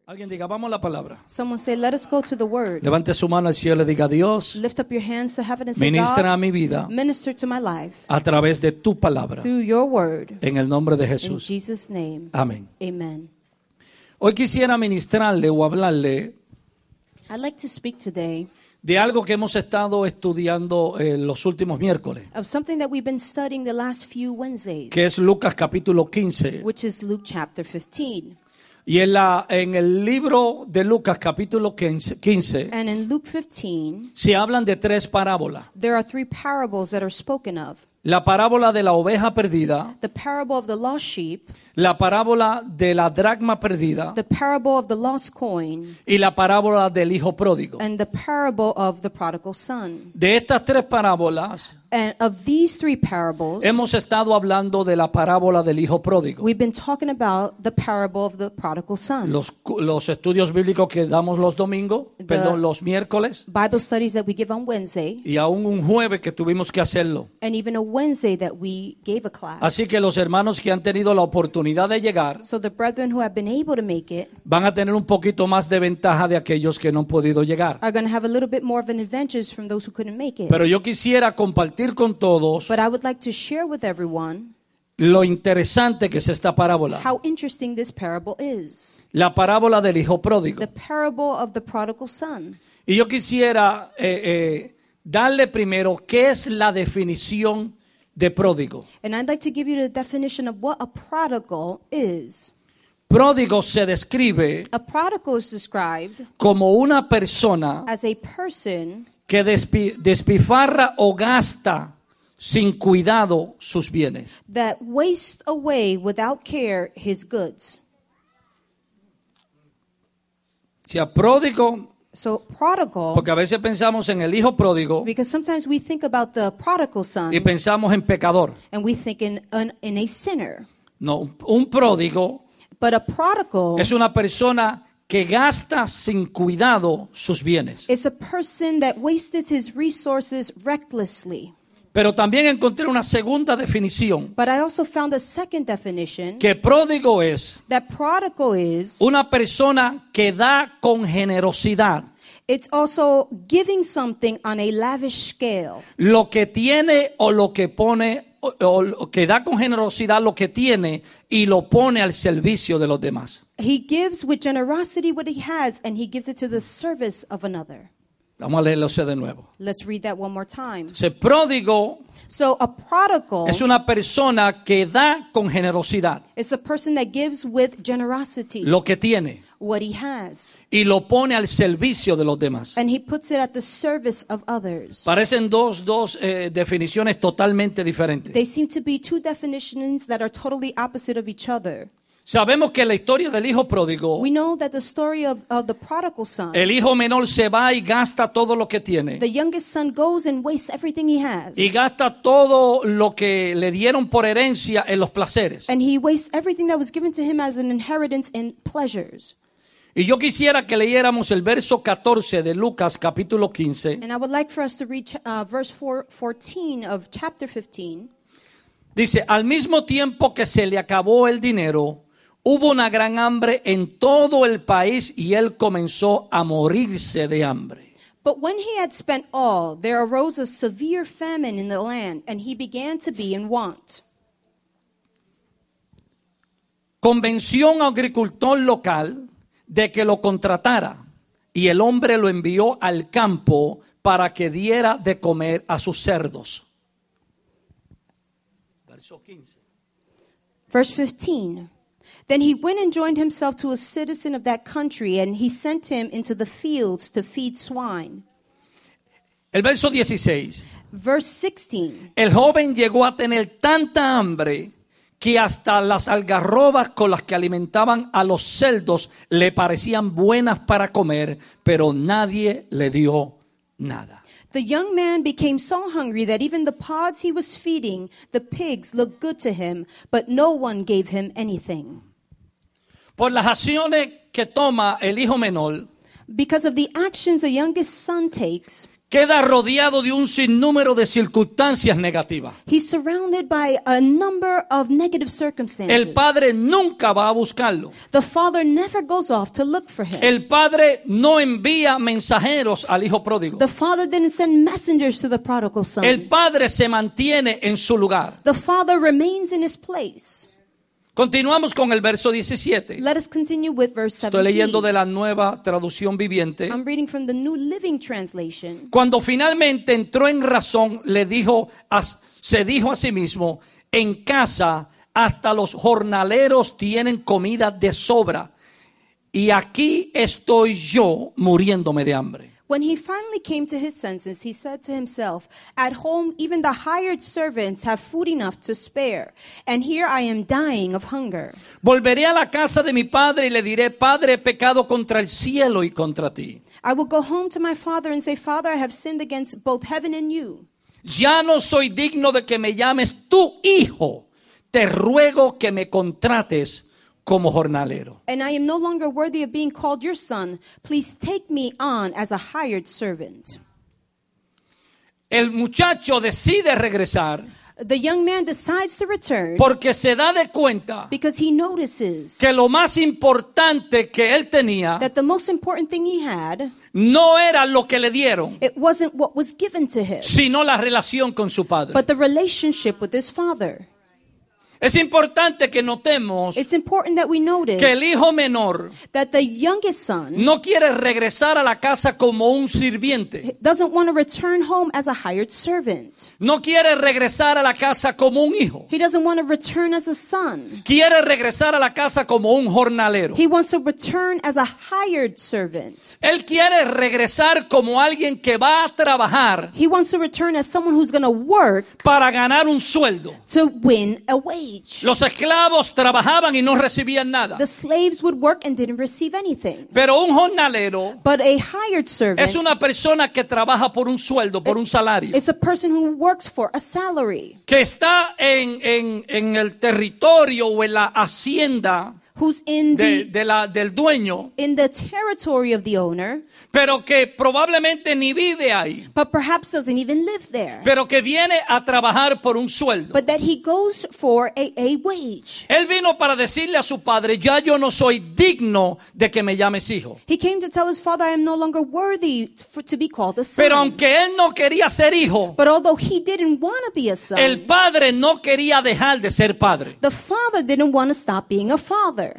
Alguien diga, vamos a la palabra. Someone say, let us go to the word. Levante su mano al cielo y diga, Dios, Lift up your hands to heaven and say, ministra a God, mi vida minister to my life a través de tu palabra. through your word. En el nombre de In Jesús. Jesus' name, Amén. amen. Hoy quisiera ministrarle o hablarle I'd like to speak today de algo que hemos estado estudiando los últimos miércoles, of something that we've been studying the last few Wednesdays, que es Lucas capítulo 15. which is Luke chapter 15. Y en el libro de Lucas capítulo 15 And in Luke 15, se hablan de tres parábolas. there are three parables that are spoken of. La parábola de la oveja perdida, The parable of the lost sheep, la parábola de la dracma perdida the parable of the lost coin, y la parábola del hijo pródigo. and the parable of the prodigal son. De estas tres parábolas And of these three parables, hemos estado hablando de la parábola del hijo pródigo. we've been talking about the parable of the prodigal son. Los estudios bíblicos que damos los domingos, los miércoles, Bible studies that we give on Wednesday, y aún un jueves que tuvimos que hacerlo. and even a Wednesday that we gave a class. Así que los hermanos que han tenido la oportunidad de llegar So the brethren who have been able to make it van a tener un poquito más de ventaja de aquellos que no han podido llegar. are going to have a little bit more of an advantage from those who couldn't make it. Pero yo quisiera compartir con todos But I would like to share with everyone lo interesante que es esta parábola. how interesting this parable is. La parábola del hijo pródigo. The parable of the prodigal son. Y yo quisiera darle primero qué es la definición de pródigo. And I'd like to give you the definition of what a prodigal is. Pródigo se describe A prodigal is described como una persona as a person que despifarra o gasta sin cuidado sus bienes. that wastes away without care his goods. O sea, pródigo, So prodigal, porque a veces pensamos en el hijo pródigo because sometimes we think about the prodigal son y pensamos en pecador. and we think in a sinner. No, un pródigo But a prodigal es una persona que gasta sin cuidado sus bienes. is a person that wasted his resources recklessly. Pero también encontré una segunda definición, But I also found a second definition que pródigo es that prodigal is, una persona que da con generosidad it's also giving something on a lavish scale. lo que tiene o lo que pone, o que da con generosidad lo que tiene y lo pone al servicio de los demás. He gives with generosity what he has, and he gives it to the service of another. Vamos a leerlo de nuevo. Let's read that one more time. Entonces, pródigo So a prodigal es una persona que da con generosidad is a person that gives with generosity lo que tiene what he has, y lo pone al servicio de los demás. and he puts it at the service of others. Parecen dos definiciones totalmente diferentes. They seem to be two definitions that are totally opposite of each other. Sabemos que la historia del hijo pródigo, We know that the story of the prodigal son, el hijo menor se va y gasta todo lo que tiene. the youngest son goes and wastes everything he has. Y gasta todo lo que le dieron por herencia en los placeres. And he wastes everything that was given to him as an inheritance in pleasures. Y yo quisiera que leyéramos el verso 14 de Lucas capítulo 15. And I would like for us to read verse 14 of chapter 15. Dice, al mismo tiempo que se le acabó el dinero, hubo una gran hambre en todo el país y él comenzó a morirse de hambre. But when he had spent all, there arose a severe famine in the land, and he began to be in want. Convenció a un agricultor local de que lo contratara y el hombre lo envió al campo para que diera de comer a sus cerdos. Verso 15. Verse 15. Then he went and joined himself to a citizen of that country, and he sent him into the fields to feed swine. El verso 16. Verse 16. El joven llegó a tener tanta hambre que hasta las algarrobas con las que alimentaban a los cerdos le parecían buenas para comer, pero nadie le dio nada. The young man became so hungry that even the pods he was feeding the pigs looked good to him, but no one gave him anything. Por las acciones que toma el hijo menor, Because of the actions the youngest son takes, queda rodeado de un sinnúmero de circunstancias negativas. he's surrounded by a number of negative circumstances. El padre nunca va a buscarlo. The father never goes off to look for him. El padre no envía mensajeros al hijo pródigo. The father didn't send messengers to the prodigal son. El padre se mantiene en su lugar. The father remains in his place. Continuamos con el verso 17. Let us continue with verse Estoy leyendo 17. de la Nueva Traducción Viviente. I'm reading from the New Living Translation. Cuando finalmente entró en razón, se dijo a sí mismo: en casa hasta los jornaleros tienen comida de sobra, y aquí estoy yo muriéndome de hambre. When he finally came to his senses, he said to himself, at home even the hired servants have food enough to spare, and here I am dying of hunger. Volveré a la casa de mi padre y le diré: Padre, he pecado contra el cielo y contra ti. I will go home to my father and say, Father, I have sinned against both heaven and you. Ya no soy digno de que me llames tu hijo. Te ruego que me contrates como jornalero. And I am no longer worthy of being called your son. Please take me on as a hired servant. El muchacho decide regresar The young man decides to return porque se da de cuenta because he notices que lo más importante que él tenía that the most important thing he had, no era lo que le dieron, it wasn't what was given to him, sino la relación con su padre. but the relationship with his father. Es importante que notemos It's important that we notice que el hijo menor that the youngest son no quiere regresar a la casa como un sirviente. doesn't want to return home as a hired servant. No quiere regresar a la casa como un hijo. He doesn't want to return as a son. Quiere regresar a la casa como un jornalero. He wants to return as a hired servant. Él quiere regresar como alguien que va a trabajar He wants to return as someone who's going to work para ganar un sueldo. to win a wage. Los esclavos trabajaban y no recibían nada. The slaves would work and didn't receive anything. Pero un jornalero But a hired servant es una persona que trabaja por un sueldo, por un salario. is a person who works for a salary, Que está en el territorio o en la hacienda who's in del dueño, the territory of the owner, pero que probablemente ni vive ahí, but perhaps doesn't even live there. pero que viene a trabajar por un sueldo. But that he goes for a wage. Él vino para decirle a su padre: ya yo no soy digno de que me llames hijo. He came to tell his father, I am no longer worthy to be called a son. Pero aunque él no quería ser hijo, But although he didn't want to be a son, el padre no quería dejar de ser padre. the father didn't want to stop being a father.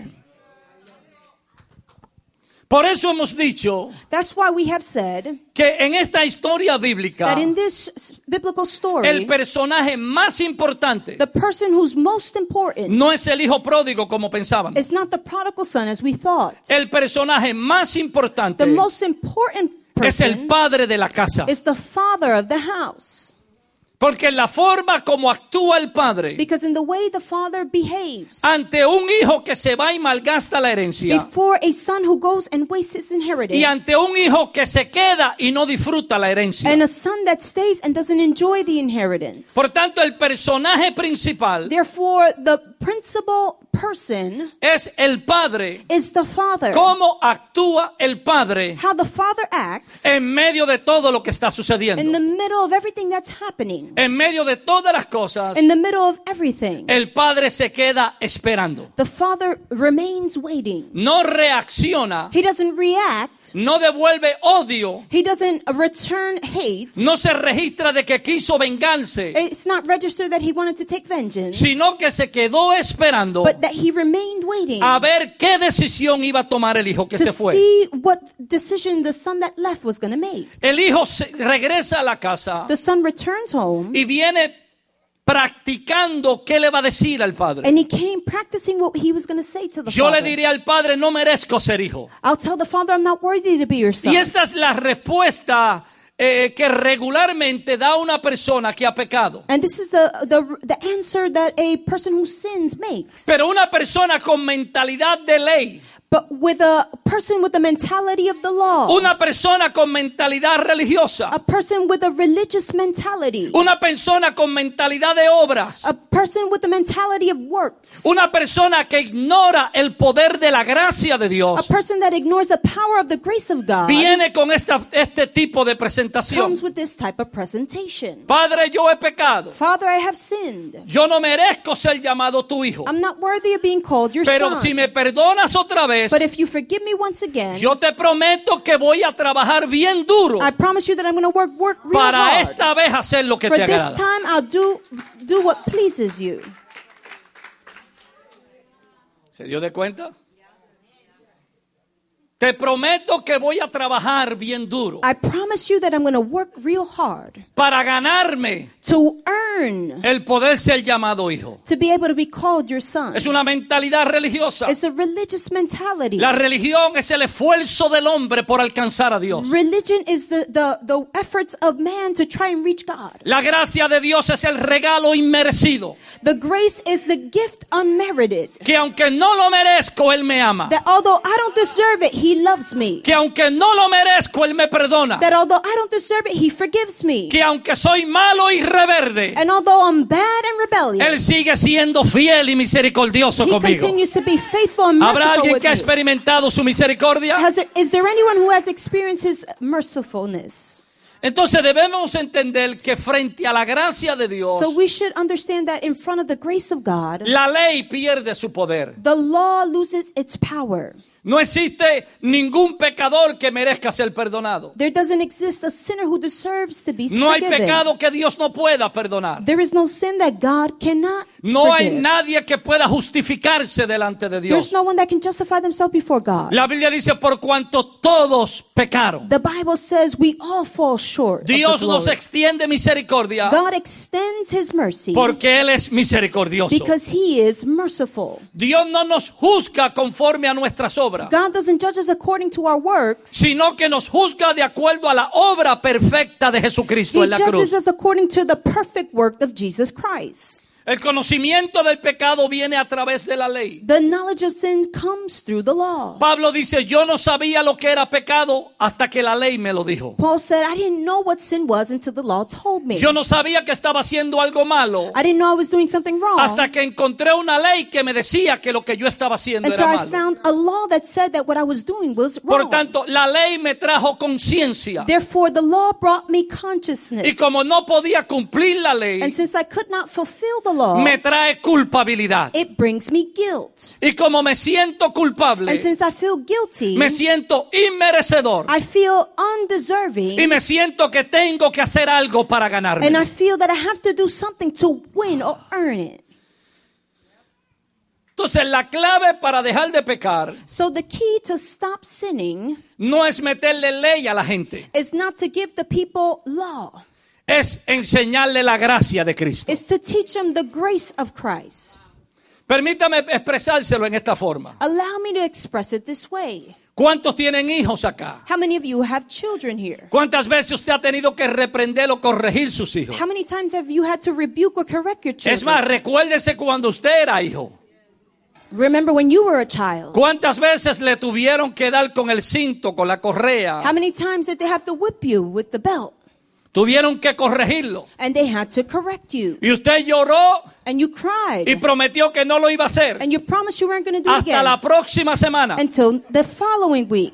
Por eso hemos dicho That's why we have said que en esta historia bíblica, that in this biblical el story, personaje más importante the person who's most important no es el hijo pródigo como pensaban. is not the prodigal son as we thought. El personaje más importante The most important es el person padre de la casa. is the father of the house. Porque la forma como actúa el padre Because in the way the father behaves ante un hijo que se va y malgasta la herencia, before a son who goes and wastes his inheritance, y ante un hijo que se queda y no disfruta la herencia. and a son that stays and doesn't enjoy the inheritance. Por tanto, el personaje principal Therefore, the principal person es el padre. is the father. ¿Cómo actúa el padre How the father acts en medio de todo lo que está in sucediendo? the middle of everything that's happening. En medio de todas las cosas, In the middle of everything, el padre se queda esperando. the father remains waiting. No reacciona, He doesn't react. no devuelve odio, He doesn't return hate. no se registra de que quiso vengarse, It's not registered that he wanted to take vengeance, sino que se quedó esperando but that he remained waiting a ver qué decisión iba a tomar el hijo que to se fue. see what decision the son that left was going to make. El hijo regresa a la casa The son returns home, y viene practicando qué le va a decir al padre. and he came practicing what he was going to say to the Yo le father. diré al padre: no merezco ser hijo. I'll tell the father I'm not worthy to be your son. Y esta es la respuesta que regularmente da una persona que ha pecado. And this is the answer that a person who sins makes. Pero una persona con mentalidad de ley, But with a person with the mentality of the law. Una persona con mentalidad religiosa. A person with a religious mentality. Una persona con mentalidad de obras. A person with the mentality of works. Una persona que ignora el poder de la gracia de A Dios. person that ignores the power of the grace of God Viene con este tipo de presentación. comes with this type of presentation. Padre, yo he pecado. Father, I have sinned. Yo no merezco ser llamado tu hijo. I'm not worthy of being called your Pero son. si me perdonas otra vez, But if you forgive me once again, yo te prometo que voy a trabajar bien duro I promise you that I'm going to work real para hard. esta vez hacer lo que For te this agrada. time, I'll do what pleases you. ¿Se dio de cuenta? Te prometo que voy a trabajar bien duro I promise you that I'm going to work real hard para ganarme to earn el poder ser llamado hijo. to be able to be called your son. Es una mentalidad religiosa. It's a religious mentality. La religión es el esfuerzo del hombre por alcanzar a Dios. Religion is the efforts of man to try and reach God. La gracia de Dios es el regalo inmerecido. The grace is the gift unmerited. Que aunque no lo merezco, Él me ama. That although I don't deserve it, He loves me. Que aunque no lo merezco, Él me perdona. That although I don't deserve it, He forgives me. Que aunque soy malo y rebelde, And although I'm bad and rebellious, Él sigue siendo fiel y misericordioso He conmigo. continues to be faithful and ¿Habrá merciful alguien with que ha me. experimentado su misericordia? Is there anyone who has experienced His mercifulness? Entonces debemos entender que frente a la gracia de Dios, So we should understand that in front of the grace of God, la ley pierde su poder. the law loses its power. No existe ningún pecador que merezca ser perdonado. There doesn't exist a sinner who deserves to be No hay forgiven. pecado que Dios no pueda perdonar. There is no sin that God cannot No hay forgive. nadie que pueda justificarse delante de Dios. There's no one that can justify themselves before God. La Biblia dice, por cuanto todos pecaron. The Bible says we all fall short Dios of the nos glory. extiende misericordia God extends His mercy porque Él es misericordioso. because He is merciful. Dios no nos juzga conforme a nuestras obras, God doesn't judge us according to our works. sino que nos juzga de acuerdo a la obra perfecta de Jesucristo He en la cruz. judges us according to the perfect work of Jesus Christ. El conocimiento del pecado viene a través de la ley. The knowledge of sin comes through the law. Pablo dice, yo no sabía lo que era pecado hasta que la ley me lo dijo. Paul said, I didn't know what sin was until the law told me. Yo no sabía que estaba haciendo algo malo I didn't know I was doing something wrong hasta que encontré una ley que me decía que lo que yo estaba haciendo until era I malo. found a law that said that what I was doing was Por wrong. tanto, la ley me trajo conciencia. Therefore, the law brought me consciousness. Y como no podía cumplir la ley, And since I could not fulfill the law, me trae culpabilidad. it brings me guilt. Y como me siento And culpable, since I feel guilty, me siento inmerecedor. I feel undeserving. Y me siento que tengo que hacer algo para And I ganarme. feel that I have to do something to win or earn it. Entonces, la clave para dejar de pecar So the key to stop sinning no es meterle ley a la gente, is not to give the people law. es enseñarle la gracia de Cristo. It's to teach them the grace of Christ. Permítame expresárselo en esta forma. Allow me to express it this way. ¿Cuántos tienen hijos acá? How many of you have children here? ¿Cuántas veces usted ha tenido que reprender o corregir sus hijos? How many times have you had to rebuke or correct your Es más, children? recuérdese cuando usted era hijo. Remember when you were a child. ¿Cuántas veces le tuvieron que dar con el cinto, con la correa? How many times did they have to whip you with the belt? Tuvieron que corregirlo. And they had to correct you. Y usted lloró And you cried. y prometió que no lo iba a hacer And you promised you weren't going to do it hasta again la próxima semana. until the following week.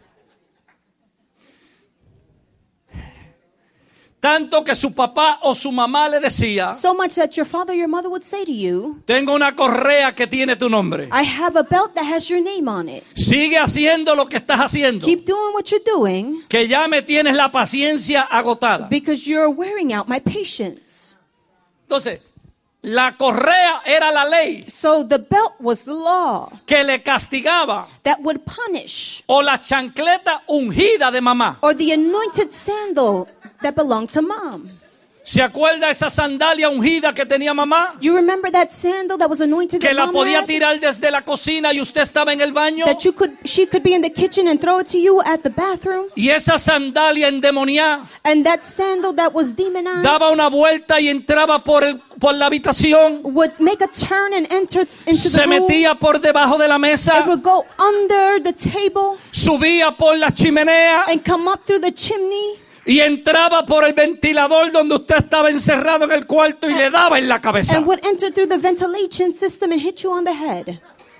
Tanto que su papá o su mamá le decía, So much that your father or your mother would say to you, tengo una correa que tiene tu nombre. I have a belt that has your name on it. Sigue haciendo lo que estás haciendo, Keep doing what you're doing que ya me tienes la paciencia agotada. because you're wearing out my patience. Entonces, la correa era la ley So the belt was the law que le castigaba, that would punish, o la chancleta ungida de mamá. or the anointed sandal that belonged to mom. ¿Se acuerda esa sandalia ungida que tenía mamá? You remember that sandal that was anointed Que that la Mom podía had? tirar desde la cocina y usted estaba en el baño. That she could be in the kitchen and throw it to you at the bathroom. Y esa sandalia endemoniada And that sandal that was demonized daba una vuelta y entraba por la habitación. would make a turn and enter into Se the room. metía por debajo de la It mesa. would go under the table Subía por la chimenea. and come up through the chimney. Y entraba por el ventilador donde usted estaba encerrado en el cuarto y le daba en la cabeza. And would enter through the ventilation system and hit you on the head.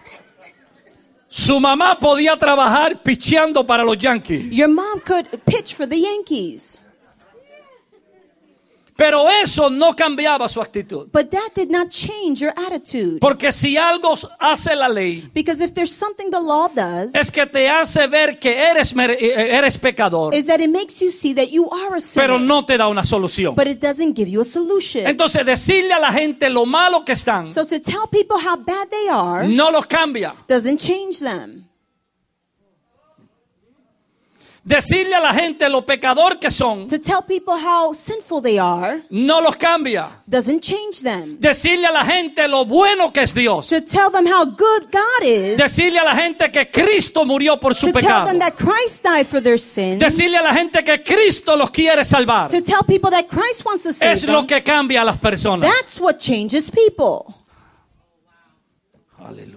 Su mamá podía trabajar picheando para los Yankees. Your mom could pitch for the Yankees. Pero eso no cambiaba su actitud. But that did not change your attitude. Porque si algo hace la ley, Because if there's something the law does, es que te hace ver que eres pecador, is that it makes you see that you are a sinner. pero no te da una solución. But it doesn't give you a solution. Entonces decirle a la gente lo malo que están So to tell people how bad they are no los cambia. doesn't change them. Decirle a la gente lo pecador que son To tell people how sinful they are no los cambia. doesn't change them. Decirle a la gente lo bueno que es Dios. To tell them how good God is, Decirle a la gente que Cristo murió por su to tell pecado. them that Christ died for their sins, Decirle a la gente que Cristo los quiere salvar. to tell people that Christ wants to save Es lo them, que cambia a las personas. that's what changes people. Aleluya.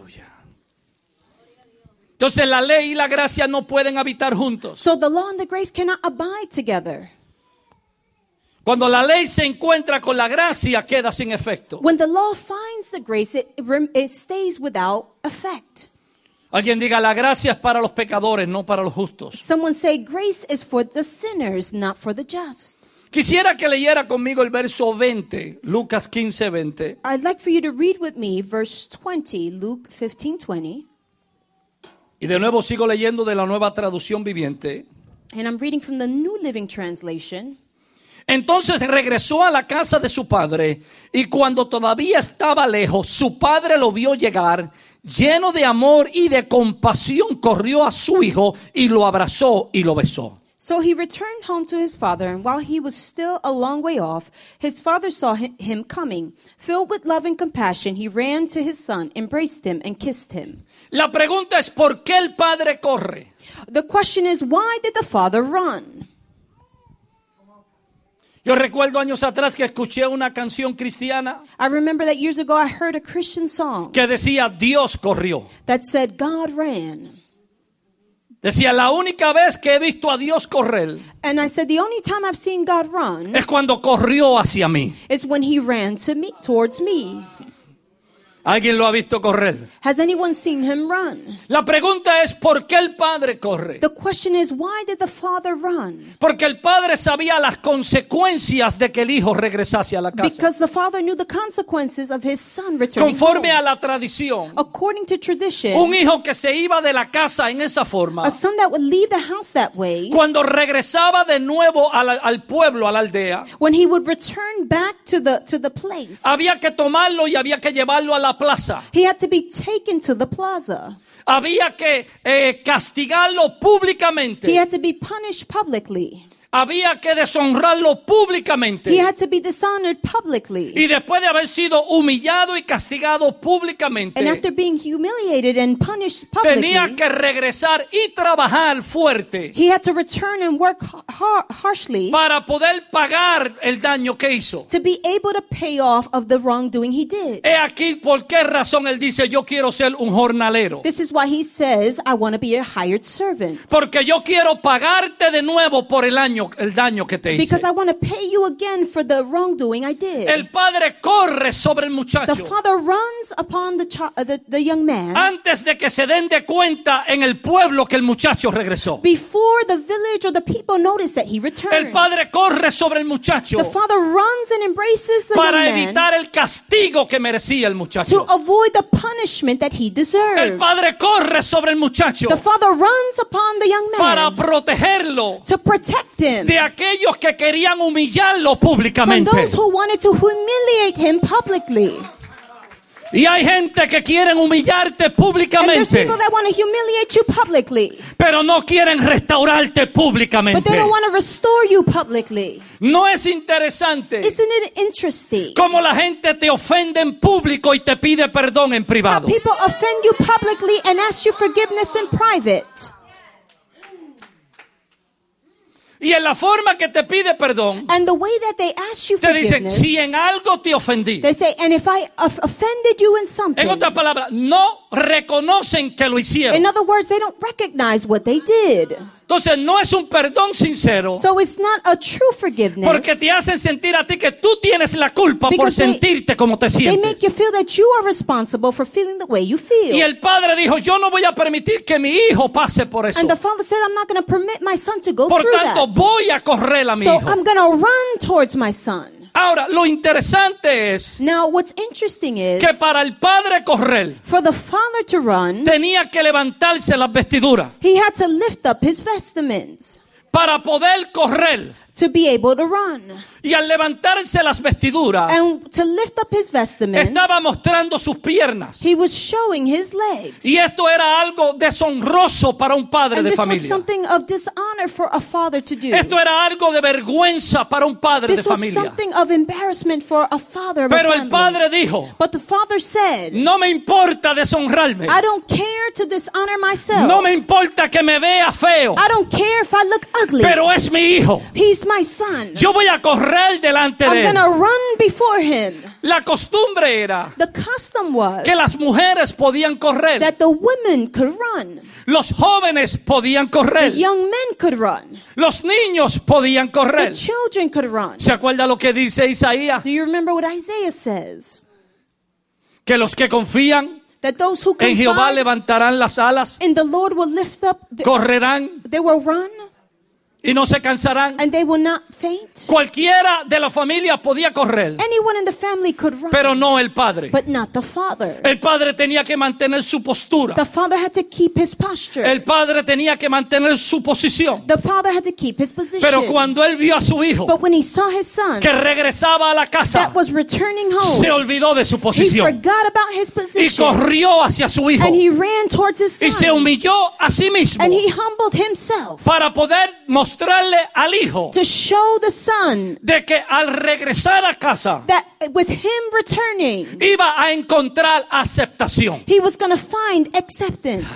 Entonces la ley y la gracia no pueden habitar juntos. So the law and the grace cannot abide together. Cuando la ley se encuentra con la gracia, queda sin efecto. When the law finds the grace, it stays without effect. Alguien diga, la gracia es para los pecadores, no para los justos. Someone say grace is for the sinners, not for the just. Quisiera que leyera conmigo el verso 20, Lucas 15, 20. I'd like for you to read with me verse 20, Luke 15:20. Y de nuevo sigo leyendo de la Nueva Traducción Viviente. And I'm reading from the New Living Translation. Entonces regresó a la casa de su padre, y cuando todavía estaba lejos, su padre lo vio llegar, lleno de amor y de compasión, corrió a su hijo y lo abrazó y lo besó. So he returned home to his father, and while he was still a long way off, his father saw him coming. Filled with love and compassion, he ran to his son, embraced him, and kissed him. La pregunta es, ¿por qué el padre corre? The question is, why did the father run? Yo recuerdo años atrás que escuché una canción cristiana I remember that years ago I heard a Christian song que decía, Dios corrió. that said, God ran. Decía, la única vez que he visto a Dios correr And I said, the only time I've seen God run es cuando corrió hacia mí. is when he ran towards me. ¿Alguien lo ha visto correr? Has anyone seen him run? La pregunta es, ¿por qué el padre corre? The question is, why did the father run? Porque el padre sabía las consecuencias de que el hijo regresase a la casa. Because the father knew the consequences of his son returning Conforme home. a la tradición, According to tradition, un hijo que se iba de la casa en esa forma, a son that would leave the house that way, cuando regresaba de nuevo al pueblo, a la aldea, when he would return back to the place, había que tomarlo y había que llevarlo a la plaza. he had to be taken to the plaza. Había que castigarlo He públicamente. had to be punished publicly. Había que deshonrarlo He públicamente. had to be dishonored publicly. Y después de haber sido humillado y castigado públicamente, And after being humiliated and punished tenía publicly, que regresar y trabajar fuerte he had to return and work harshly para poder pagar el daño que hizo. to be able to pay off of the wrongdoing he did. He aquí por qué razón él dice, yo quiero ser un jornalero. This is why he says, I want to be a hired servant. Porque yo quiero pagarte de nuevo por el daño que te hice. Because I want to pay you again for the wrongdoing I did. El padre corre sobre el The muchacho father runs upon the young man antes de que se den de cuenta en el pueblo que el muchacho regresó. before the village or the people notice that he El returned. padre corre sobre el muchacho The father runs and embraces the para young man evitar el castigo que merecía el to muchacho. avoid the punishment that he El deserved. padre corre sobre el muchacho The father runs upon the young para man protegerlo to protect him de aquellos que querían humillarlo from públicamente. those who wanted to humiliate him publicly. Y hay gente que quieren humillarte And there's públicamente, people that want to humiliate you publicly, pero no quieren restaurarte but públicamente. they don't want to restore you publicly. ¿No es interesante Isn't it interesting cómo la gente te ofende en público y te pide perdón en how privado? people offend you publicly and ask you forgiveness in private? Y en la forma que te pide perdón, And the way that they ask you te dicen, forgiveness, si en algo te ofendí. they say, and if I offended you in something, En otras palabras, no reconocen que lo hicieron. in other words, they don't recognize what they did. Entonces no es un perdón sincero, So it's not a true forgiveness. porque te hacen sentir a ti que tú tienes la culpa por Because they- sentirte como te They make sientes. you feel that you are responsible for feeling the way you feel. Y el padre dijo, yo no voy a permitir que mi hijo pase por eso. And the father said, I'm not going to permit my son to go Por through tanto, that. voy a correr a mi So hijo. I'm going to run towards my son. Ahora, lo interesante es Now, what's interesting is, que para el padre correr, for the father to run, tenía que levantarse las vestiduras. he had to lift up his vestments Para poder correr. to be able to run. Y al levantarse las vestiduras, And to lift up his vestments, estaba mostrando sus piernas. he was showing his legs. Y esto era algo deshonroso para un padre And de this was familia. something of dishonor for a father to do. Esto era algo de vergüenza para un padre de This was familia. something of embarrassment for a father of Pero a el family. padre dijo, But the father said, no me importa deshonrarme. I don't care to dishonor myself. No me importa que me vea feo. I don't care if I look ugly. Pero es mi hijo. He's my son. Yo voy a correr delante de I'm going él. to run before him. La costumbre era The custom was que las mujeres podían correr. that the women could run. Los jóvenes podían The correr. young men could run. Los niños podían The correr. children could run. ¿Se acuerda lo que dice Isaías? Do you remember what Isaiah says? Que los que confían That those who en Jehová confide levantarán las alas, in the Lord will lift up, correrán they will run y no se cansarán. and they will not faint. Cualquiera de la familia podía correr, Anyone in the family could run, pero no el padre. but not the father. El padre tenía que mantener su postura. The father had to keep his posture. El padre tenía que mantener su posición. The father had to keep his position. Pero cuando él vio a su hijo But when he saw his son que regresaba a la casa, that was returning home, se olvidó de su he posición forgot about his y position corrió hacia su hijo and he ran towards his y se son humilló a sí mismo and he humbled himself para poder mostrarle al hijo to show the son de que al regresar a casa that with him returning, iba a encontrar aceptación. he was going to find acceptance.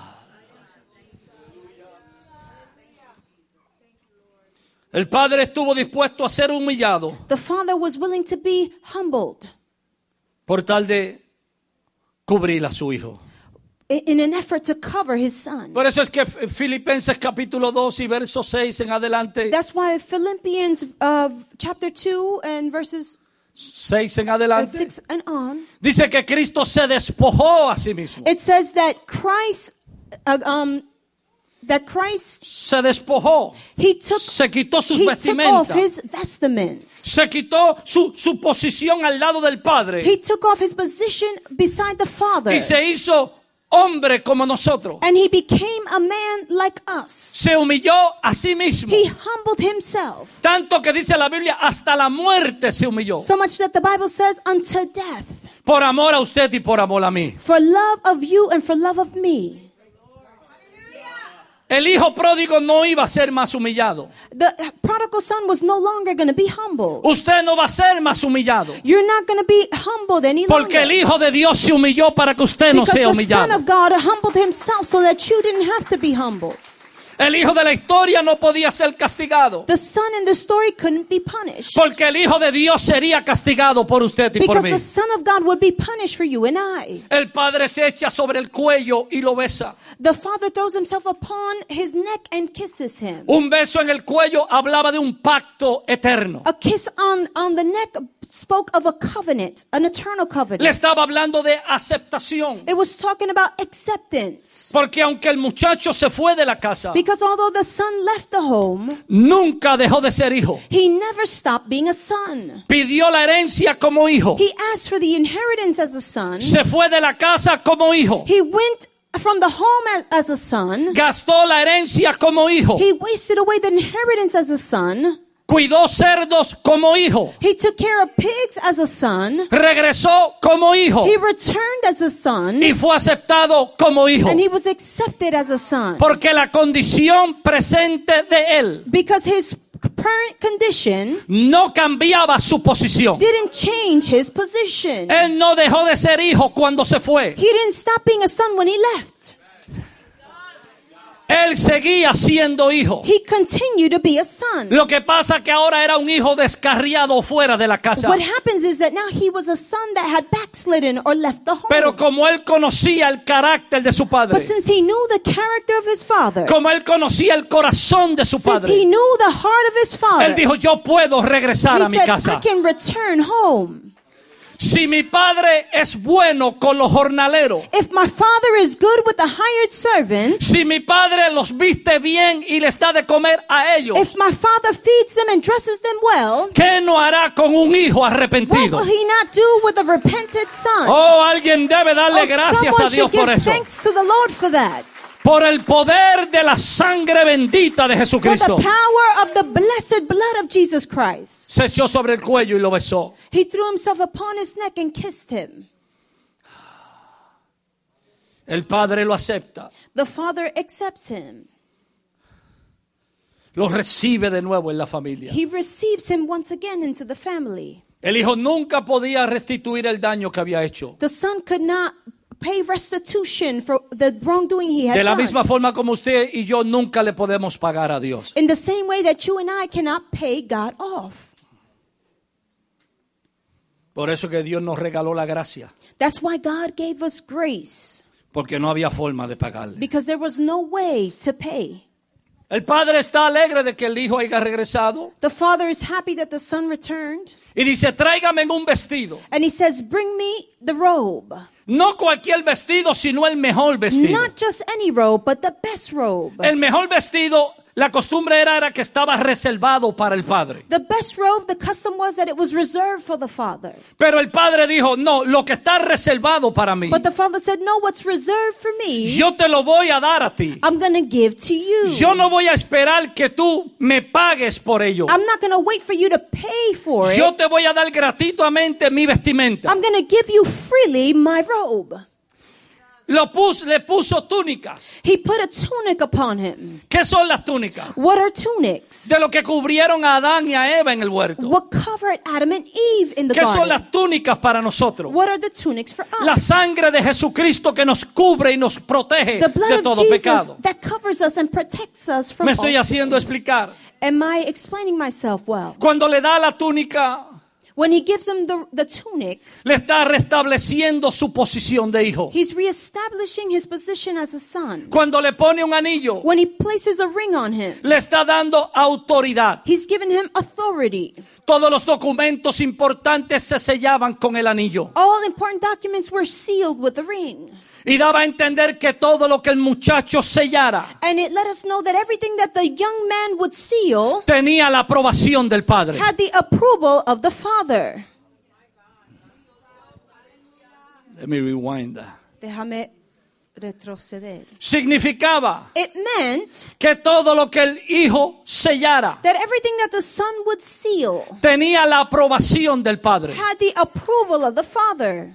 El padre estuvo dispuesto a ser humillado The father was willing to be humbled por tal de cubrir a su hijo. in an effort to cover his son. Por eso es que Filipenses capítulo 2 y verso 6 en adelante, That's why Philippians chapter 2 and verses 6 en adelante, 6 and on, dice que Cristo se despojó a sí mismo. it says that Christ Se despojó, he took se quitó sus he took off vestimentas, his vestments. se quitó su posición al lado del Padre He took off his position beside the Father. y se hizo hombre como nosotros. And he became a man like us. Se humilló a sí mismo. He humbled himself. Tanto que dice la Biblia, hasta la muerte se humilló. So much that the Bible says, unto death. Por amor a usted y por amor a mí. For love of you and for love of me. El hijo pródigo no iba a ser más humillado. The prodigal son was no longer going to be humbled. Usted no va a ser más humillado. You're not going to be humbled any Porque el longer. Hijo de Dios se humilló para que usted no Because sea the Son humillado. of God humbled himself so that you didn't have to be humbled. El hijo de la historia no podía ser castigado. The son in the story couldn't be punished. Porque el Hijo de Dios sería castigado por usted y por Because mí. the Son of God would be punished for you and I. El Padre se echa sobre el cuello y lo besa. The Father throws himself upon his neck and kisses him. Un beso en el cuello hablaba de un pacto eterno. A kiss on the neck spoke of a covenant, an eternal Le covenant. estaba hablando de aceptación. It was talking about acceptance. Porque aunque el muchacho se fue de la casa, Because although the son left the home, nunca dejó de ser hijo. he never stopped being a son. Pidió la herencia como hijo. He asked for the inheritance as a son. Se fue de la casa como hijo. He went from the home as a son. Gastó la herencia como hijo. He wasted away the inheritance as a son. Cuidó cerdos como hijo. He took care of pigs as a son. Regresó como hijo. He returned as a son. Y fue aceptado como hijo. And he was accepted as a son. Porque la condición presente de él Because his current condition no cambiaba su posición. didn't change his position. Él no dejó de ser hijo cuando se fue. He didn't stop being a son when he left. Él seguía siendo hijo. He continued to be a son. Lo que pasa que ahora era un hijo descarriado fuera de la casa. What happens is that now he was a son that had backslidden or left the home. Pero como él conocía el carácter de su padre, But since he knew the character of his father, como él conocía el corazón de su since he padre, knew the heart of his father, él dijo, yo puedo regresar a he mi said, casa. I can return home. Si mi padre es bueno con los jornaleros, If my father is good with the hired servants, si mi padre los viste bien y les da de comer a ellos, if my father feeds them and dresses them well, ¿qué no hará con un hijo what arrepentido? will he not do with a repentant son? Oh, alguien debe darle Oh, gracias someone a Dios should give por eso. thanks to the Lord for that. Por el poder de la sangre bendita de For Jesucristo. the power of the blessed blood of Jesus Christ. Se echó sobre el cuello y lo besó. He threw himself upon his neck and kissed him. El padre lo acepta. The father accepts him. Lo recibe de nuevo en la familia. He receives him once again into the family. El hijo nunca podía restituir el daño que había hecho. The son could not pay restitution for the wrongdoing he had De la done. misma forma como usted y yo nunca le podemos pagar a Dios. In the same way that you and I cannot pay God off. Por eso que Dios nos regaló la gracia. That's why God gave us grace. Porque no había forma de pagarle. Because there was no way to pay. El padre está alegre de que el hijo haya regresado. The father is happy that the son returned. Y dice, tráigame un vestido. And he says, bring me the robe. No cualquier vestido, sino el mejor vestido. Not just any robe, but the best robe. El mejor vestido, la costumbre era que estaba reservado para el padre. The best robe, the custom was that it was reserved for the father. Pero el padre dijo, no, lo que está reservado para mí, But the father said, no, what's reserved for me, yo te lo voy a dar a ti. I'm going to give to you. Yo no voy a esperar que tú me pagues por ello. I'm not going to wait for you to pay for it. Yo te voy a dar gratuitamente mi vestimenta. I'm going to give you freely my robe. Le puso túnicas. He put a tunic upon him. ¿Qué son las túnicas? What are tunics? De lo que cubrieron a Adán y a Eva en el huerto. What covered Adam and Eve in the ¿Qué son garden? las túnicas para nosotros? What are the tunics for La us? sangre de Jesucristo que nos cubre y nos protege The blood de of todo Jesus pecado. that covers us and protects us from Me all estoy haciendo sin. explicar. Am I explaining myself well? Cuando le da la túnica, When he gives him the tunic, le está restableciendo su posición de hijo. he's reestablishing his position as a son. Cuando le pone un anillo, When he places a ring on him, le está dando autoridad. he's given him authority. Todos los documentos importantes se sellaban con el anillo. All important documents were sealed with the ring. Y daba a entender que todo lo que el muchacho sellara And it let us know that everything that the young man would seal tenía la aprobación del padre. had the approval of the father. Let me rewind that. Déjame retroceder. Significaba It meant que todo lo que el hijo sellara that everything that the son would seal tenía la aprobación del padre. had the approval of the father.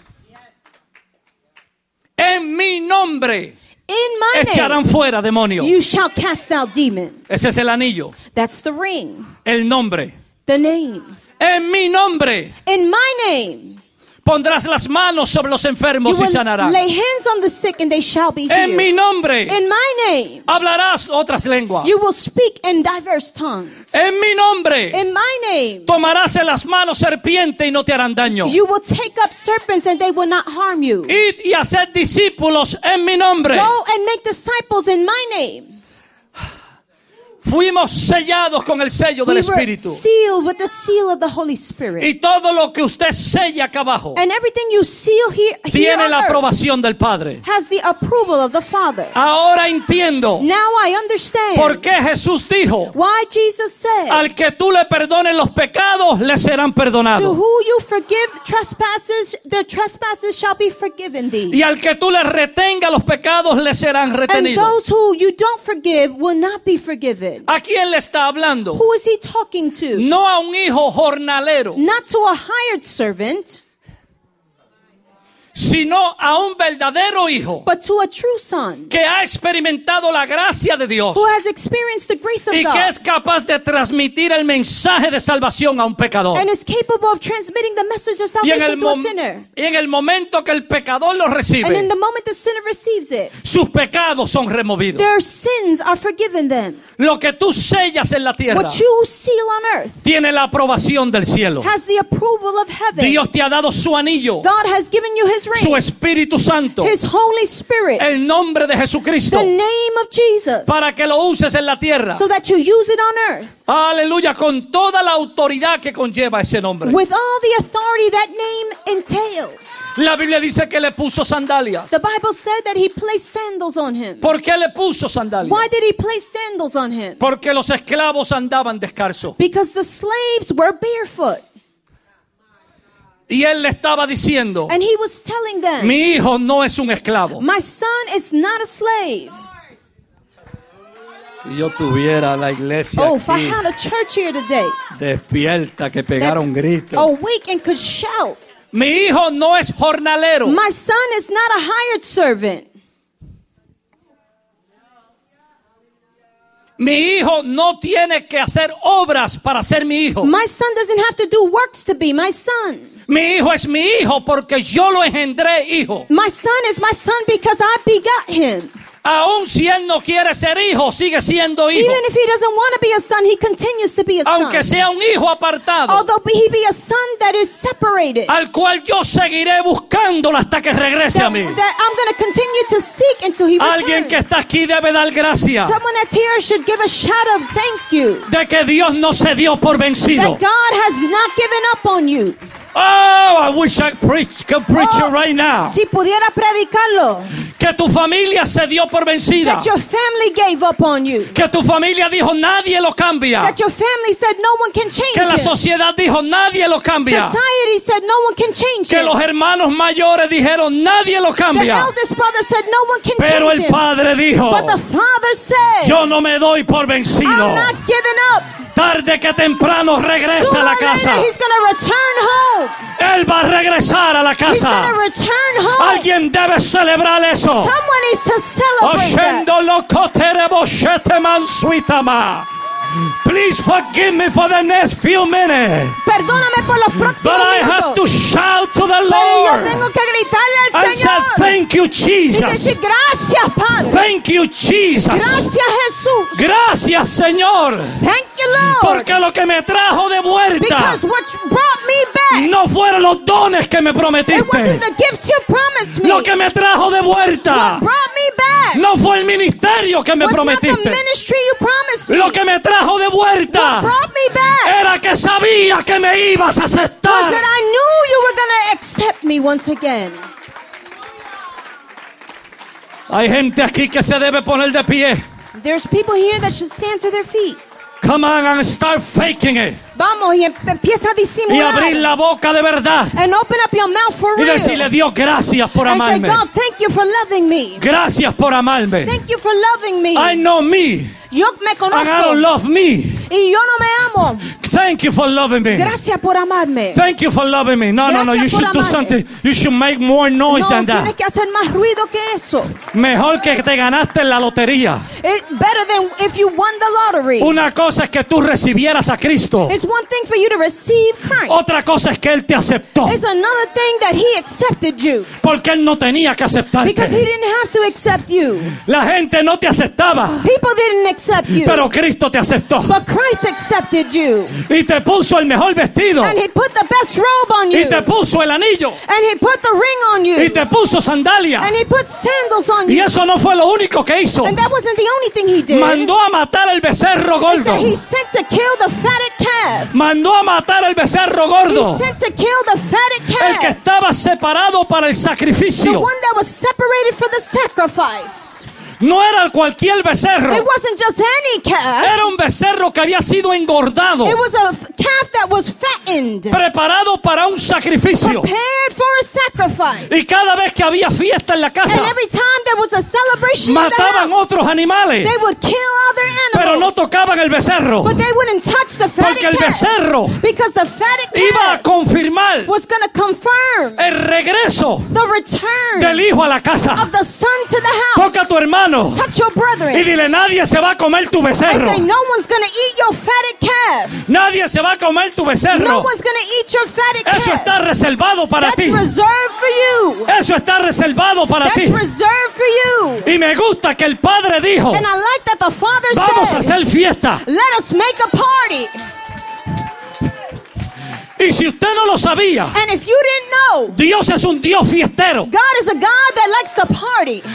En mi nombre In my echarán name, fuera demonios. you shall cast out demons. Ese es el anillo, That's the ring, el nombre. the name. En mi nombre In my name, pondrás las manos sobre los you enfermos y will sanarán. lay hands on the sick and they shall be En mi healed. nombre In my name, hablarás otras lenguas. you will speak in diverse tongues. En mi nombre In my name, tomarás en las manos serpiente y no te harán daño. you will take up serpents and they will not harm you. Id y haced discípulos en mi nombre. Go and make disciples in my name. Fuimos sellados con el sello del We were Espíritu. sealed with the seal of the Holy Spirit. Y todo lo que usted sella acá abajo And everything you seal here tiene on la earth aprobación del Padre. has the approval of the Father. Ahora entiendo Now I understand por qué Jesús dijo: why Jesus said, al que tú le perdones los pecados, le serán to perdonados. who you forgive trespasses, their trespasses shall be forgiven thee. Y al que tú le retengas los pecados, le serán And retenidos. those who you don't forgive will not be forgiven. happened? ¿A quién le está hablando? Who is he talking to? No a un hijo jornalero, Not to a hired servant, sino a un verdadero hijo but to a true son que ha experimentado la gracia de Dios who has experienced the grace of y que God es capaz de transmitir el mensaje de salvación a un pecador. and is capable of transmitting the message of Y salvation to a sinner. en el momento que el pecador lo And in recibe, the moment the sinner receives it, sus pecados son removidos. their sins are forgiven them. Lo que tú sellas en la tierra What you seal on earth tiene la aprobación del cielo. has the approval of heaven. Dios te ha dado su anillo, God has given you His su ring, Espíritu Santo, His Holy Spirit, el nombre de Jesucristo, the name of Jesus, para que lo uses en la tierra. so that you use it on earth Aleluya, con toda la autoridad que conlleva ese nombre. with all the authority that name entails. La Biblia dice que le puso sandalias. The Bible said that He placed sandals on him. ¿Por qué le puso sandalias? Why did He place sandals on him? Porque los esclavos andaban descalzos. Because the slaves were barefoot. Y él le estaba diciendo, And He was telling them, mi hijo no es un esclavo. my son is not a slave. Si yo tuviera la iglesia Oh, if I aquí had a church here today despierta, que pegara that's un grito. awake and could shout, Mi hijo no es jornalero. my son is not a hired servant. Mi hijo no tiene que hacer obras para ser mi hijo. My son doesn't have to do works to be my son. Mi hijo es mi hijo porque yo lo engendré hijo. My son is my son because I begot him. Aun si él no quiere ser hijo, sigue siendo hijo. Even if he doesn't want to be a son, he continues to be a Aunque son. sea un hijo apartado, Although he be a son that is separated, al cual yo seguiré buscándolo hasta que regrese a that, mí. that I'm going to continue to seek until he Alguien que returns. está aquí debe dar gracias Someone that's here should give a shout of thank you. de que Dios no se dio por vencido. That God has not given up on you. Oh, I wish I could preach it right now. Si pudiera predicarlo, Que tu familia se dio por vencida. that your family gave up on you. Que tu familia dijo nadie lo cambia. That your family said no one can change Que la him. sociedad dijo nadie lo cambia. Society said no one can change Que him. los hermanos mayores dijeron nadie lo The cambia. eldest brother said no one can Pero change el him. padre dijo, But the father said, yo no me doy por vencido. I'm not giving up. Tarde que temprano regresa Sooner a la or later, casa. he's going to return home. Él va a regresar a la He's going casa. to return home. Alguien debe celebrar eso. Someone needs to celebrate that. Oshendo lo koterebo shete mansuitama. Please forgive me for the next few minutes. Perdóname por los But próximos I have minutos. to shout to the Pero yo tengo Lord que gritarle al and say, Señor. thank you, Y Jesus. decir, gracias, Padre. Thank you, Jesus. Gracias, Jesús. Gracias, Señor. Thank you, Lord. Porque lo que me trajo de vuelta Because what brought me back, no fueron los dones que me it wasn't prometiste. the gifts you promised me. Lo que me trajo de vuelta What brought me back no fue el ministerio que me was not the prometiste. ministry you promised me. Lo que me trajo de vuelta What brought me back era que sabía que me ibas a was aceptar. that I knew you were going to accept me once again. Hay gente aquí que se debe poner de pie. There's people here that should stand to their feet. Come on and start faking it. Vamos, y empieza a Y abrir disimular. la boca de verdad. And open up your mouth for Y real. decirle, Dios, gracias por And say, amarme. God, thank you for loving me. Gracias por amarme. Thank you for loving me. I know me. Yo me And I don't conozco. love me. Y yo no me amo. Thank you for loving me. Gracias por amarme. Thank you for loving me. No, no, no. You Gracias por should do amarme. something. You should make more noise No, than tienes that. que hacer más ruido que eso. Mejor que te ganaste en la lotería. Better than if you won the lottery. Una cosa es que tú recibieras a Cristo. It's one thing for you to receive Christ. Otra cosa es que Él te aceptó. It's another thing that He accepted you. Porque Él no tenía que Because He aceptarte. didn't have to accept you. La gente no te aceptaba. People didn't accept you. Pero Cristo te aceptó. But Christ accepted you. Y te puso el mejor vestido. And He put the best robe on you. Y te puso el anillo. And He put the ring on you. Y te puso sandalia. And He put sandals on Y you. eso no fue lo único que hizo. And that wasn't the only thing He did. Mandó a matar el becerro It's that gordo. He sent to kill the fatted calf. Mandó a matar el becerro He gordo. sent to kill the fatted El que calf. estaba separado para el The sacrificio. one that was separated for the sacrifice. No era cualquier becerro. It wasn't just any calf. Era un becerro que había sido engordado, It was a calf that was fattened, preparado para un sacrificio. prepared for a sacrifice. Y cada vez que había fiesta en la casa, And every time there was a celebration in the mataban house, otros animales, they would kill other pero no animals. tocaban el becerro, But they wouldn't touch the fatted porque el calf. becerro Because the fatted iba a calf confirmar was going to confirm el regreso the return del hijo a la casa. of the son to the house. Toca a tu hermano Touch your y brethren. dile: nadie se va a comer tu And becerro. say, no one's going to eat your fatted calf. Nadie se va a comer tu No becerro. one's going to eat your fatted Eso calf. está reservado para That's ti. reserved for you. Eso está reservado para That's ti. reserved for you. Y me gusta que el padre dijo: And I like that the father vamos a said, hacer fiesta. let us make a party. Y si usted no lo sabía, And if you didn't know, Dios es un Dios fiestero. God is a God that likes to party.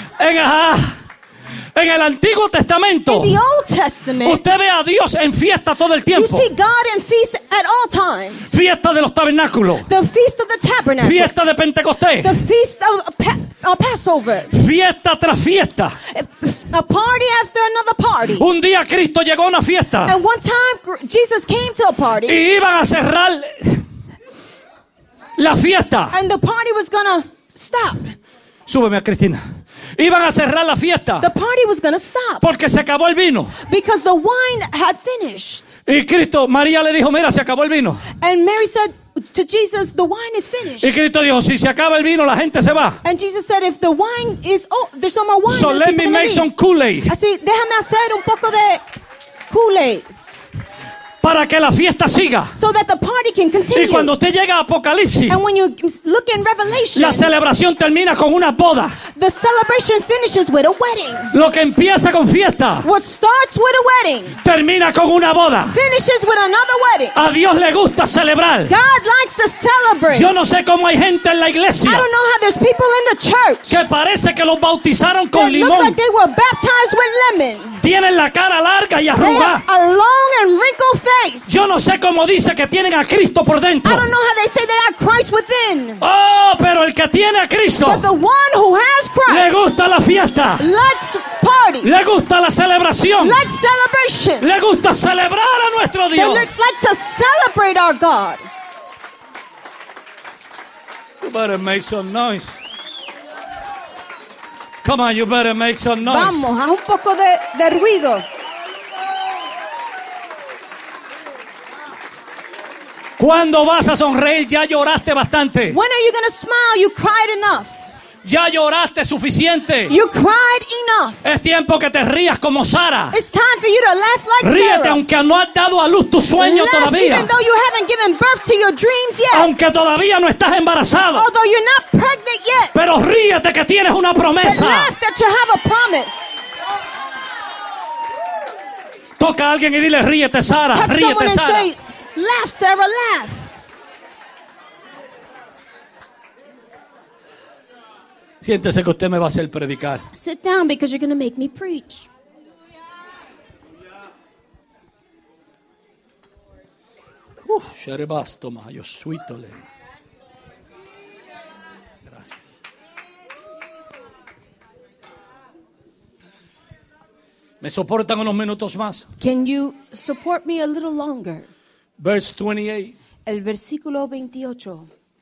En el Antiguo Testamento, In the Old Testament, usted ve a Dios en fiesta todo el you tiempo. see God in feasts at all times. Fiesta de los tabernáculos, The Feast of the Tabernacle, fiesta de Pentecostés, the Feast of Passover, fiesta tras fiesta. a party after another party. Un día Cristo llegó a una fiesta And one time, Jesus came to a party, y iban a cerrar la fiesta. and the party was going to stop. Súbeme a Cristina. Iban a cerrar la fiesta The party was going to stop porque se acabó el vino. because the wine had finished. Y María le dijo: mira, se acabó el vino. And Mary said to Jesus, the wine is finished. Y Cristo dijo: si se acaba el vino, la gente se va. And Jesus said, if the wine is, there's no more wine. So then let people me gonna make leave. some Kool-Aid Así, déjame hacer un poco de Kool-Aid para que la fiesta siga. so that the party can Y continue. cuando usted llega a Apocalipsis, And when you look in Revelation, la celebración termina con una boda. the celebration finishes with a wedding. Lo que empieza con fiesta What starts with a wedding termina con una boda. finishes with another wedding. A Dios le gusta celebrar. God likes to celebrate. Yo no sé cómo hay gente en la I iglesia don't know how there's people in the church que parece que los bautizaron that con look limón. like they were baptized with lemon. Tienen la cara larga y They arrugada. have a long and wrinkled face. Yo no sé cómo dice que tienen a Cristo por dentro. I don't know how they say they got Christ within. Oh, pero el que tiene a Cristo But the one who has le Christ gusta la fiesta, likes party, le gusta la celebración, likes celebration. le gusta celebrar a nuestro They Dios. like to celebrate our God. You better make some noise. Come on, you better make some noise. Vamos, haz un poco de ruido. ¿Cuándo vas a sonreír? Ya lloraste bastante. When are you going to smile? You cried enough. Ya lloraste suficiente. You cried enough. Es tiempo que te rías como Sara. It's time for you to laugh like Ríete Sarah. aunque no has dado a luz tu sueño Laugh todavía. even though you haven't given birth to your dreams yet. Aunque todavía no estás embarazado. Although you're not pregnant yet. Pero ríete que tienes una But promesa. laugh that you have a promise. Toca a alguien y dile: ríete, Sara. Touch someone Ríete, and Sara. say, laugh, Sarah, laugh. Siéntese que usted me va a hacer predicar. Sit down because you're going to make me preach. Sherebasto mayo suítole. Gracias. ¿Me soportan unos minutos más? Can you support me a little longer? Verse 28. El versículo 28.